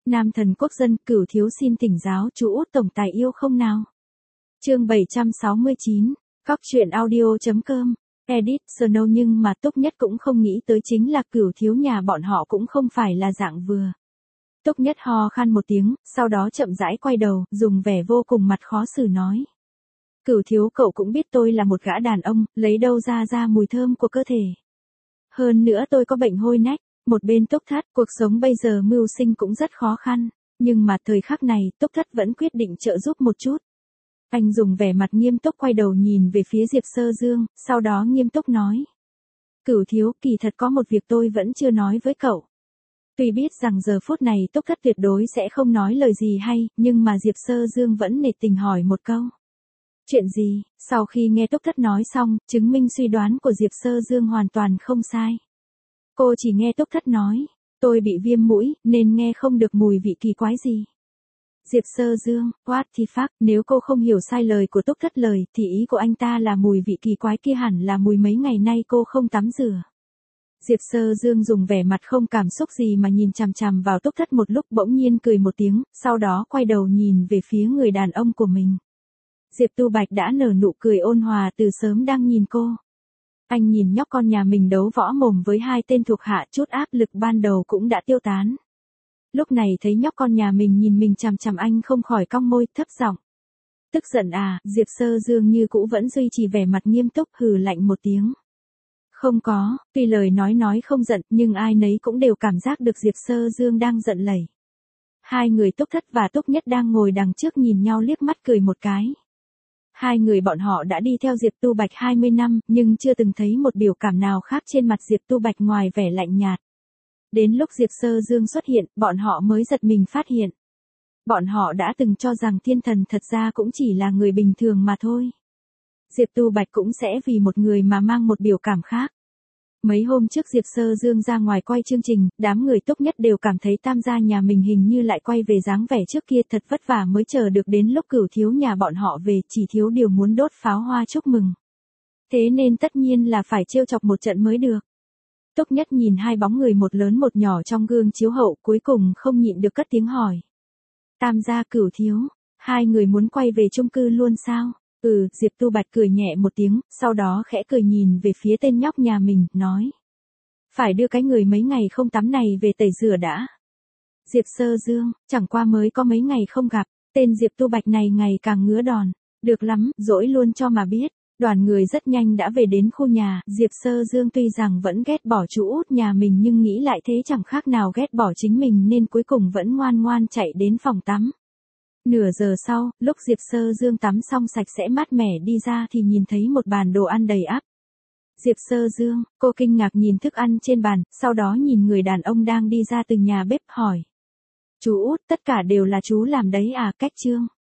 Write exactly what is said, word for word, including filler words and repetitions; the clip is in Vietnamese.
Nam thần quốc dân, Cửu thiếu xin thỉnh giáo chú út tổng tài yêu không nào. Chương bảy trăm sáu mươi chín, Cóc truyện audio.com, edit, Snow nhưng mà Túc Nhất cũng không nghĩ tới chính là Cửu thiếu nhà bọn họ cũng không phải là dạng vừa. Túc Nhất ho khan một tiếng, sau đó chậm rãi quay đầu, dùng vẻ vô cùng mặt khó xử nói. Cửu thiếu cậu cũng biết tôi là một gã đàn ông, lấy đâu ra ra mùi thơm của cơ thể. Hơn nữa tôi có bệnh hôi nách. Một bên Túc Thất, cuộc sống bây giờ mưu sinh cũng rất khó khăn, nhưng mà thời khắc này Túc Thất vẫn quyết định trợ giúp một chút. Anh dùng vẻ mặt nghiêm túc quay đầu nhìn về phía Diệp Sơ Dương, sau đó nghiêm túc nói. Cửu thiếu, kỳ thật có một việc tôi vẫn chưa nói với cậu. Tuy biết rằng giờ phút này Túc Thất tuyệt đối sẽ không nói lời gì hay, nhưng mà Diệp Sơ Dương vẫn nể tình hỏi một câu. Chuyện gì? Sau khi nghe Túc Thất nói xong, chứng minh suy đoán của Diệp Sơ Dương hoàn toàn không sai. Cô chỉ nghe Túc Thất nói, tôi bị viêm mũi, nên nghe không được mùi vị kỳ quái gì. Diệp Sơ Dương, what the fuck, nếu cô không hiểu sai lời của Túc Thất lời, thì ý của anh ta là mùi vị kỳ quái kia hẳn là mùi mấy ngày nay cô không tắm rửa. Diệp Sơ Dương dùng vẻ mặt không cảm xúc gì mà nhìn chằm chằm vào Túc Thất một lúc bỗng nhiên cười một tiếng, sau đó quay đầu nhìn về phía người đàn ông của mình. Diệp Tu Bạch đã nở nụ cười ôn hòa từ sớm đang nhìn cô. Anh nhìn nhóc con nhà mình đấu võ mồm với hai tên thuộc hạ, chút áp lực ban đầu cũng đã tiêu tán. Lúc này thấy nhóc con nhà mình nhìn mình chằm chằm anh không khỏi cong môi thấp giọng. Tức giận à? Diệp Sơ Dương như cũ vẫn duy trì vẻ mặt nghiêm túc hừ lạnh một tiếng. Không có, tuy lời nói nói không giận nhưng ai nấy cũng đều cảm giác được Diệp Sơ Dương đang giận lẩy. Hai người Túc Thất và Túc Nhất đang ngồi đằng trước nhìn nhau liếc mắt cười một cái. Hai người bọn họ đã đi theo Diệp Tu Bạch hai mươi năm, nhưng chưa từng thấy một biểu cảm nào khác trên mặt Diệp Tu Bạch ngoài vẻ lạnh nhạt. Đến lúc Diệp Sơ Dương xuất hiện, bọn họ mới giật mình phát hiện. Bọn họ đã từng cho rằng thiên thần thật ra cũng chỉ là người bình thường mà thôi. Diệp Tu Bạch cũng sẽ vì một người mà mang một biểu cảm khác. Mấy hôm trước Diệp Sơ Dương ra ngoài quay chương trình, đám người Túc Nhất đều cảm thấy tam gia nhà mình hình như lại quay về dáng vẻ trước kia, thật vất vả mới chờ được đến lúc Cửu thiếu nhà bọn họ về, chỉ thiếu điều muốn đốt pháo hoa chúc mừng. Thế nên tất nhiên là phải trêu chọc một trận mới được. Túc Nhất nhìn hai bóng người một lớn một nhỏ trong gương chiếu hậu, cuối cùng không nhịn được cất tiếng hỏi. Tam gia Cửu thiếu, hai người muốn quay về chung cư luôn sao? Ừ, Diệp Tu Bạch cười nhẹ một tiếng, sau đó khẽ cười nhìn về phía tên nhóc nhà mình, nói. Phải đưa cái người mấy ngày không tắm này về tẩy rửa đã. Diệp Sơ Dương, chẳng qua mới có mấy ngày không gặp, tên Diệp Tu Bạch này ngày càng ngứa đòn. Được lắm, dỗi luôn cho mà biết. Đoàn người rất nhanh đã về đến khu nhà, Diệp Sơ Dương tuy rằng vẫn ghét bỏ chú út nhà mình nhưng nghĩ lại thế chẳng khác nào ghét bỏ chính mình nên cuối cùng vẫn ngoan ngoan chạy đến phòng tắm. Nửa giờ sau, lúc Diệp Sơ Dương tắm xong sạch sẽ mát mẻ đi ra thì nhìn thấy một bàn đồ ăn đầy ắp. Diệp Sơ Dương, cô kinh ngạc nhìn thức ăn trên bàn, sau đó nhìn người đàn ông đang đi ra từ nhà bếp hỏi. Chú út, tất cả đều là chú làm đấy à? Cách trương.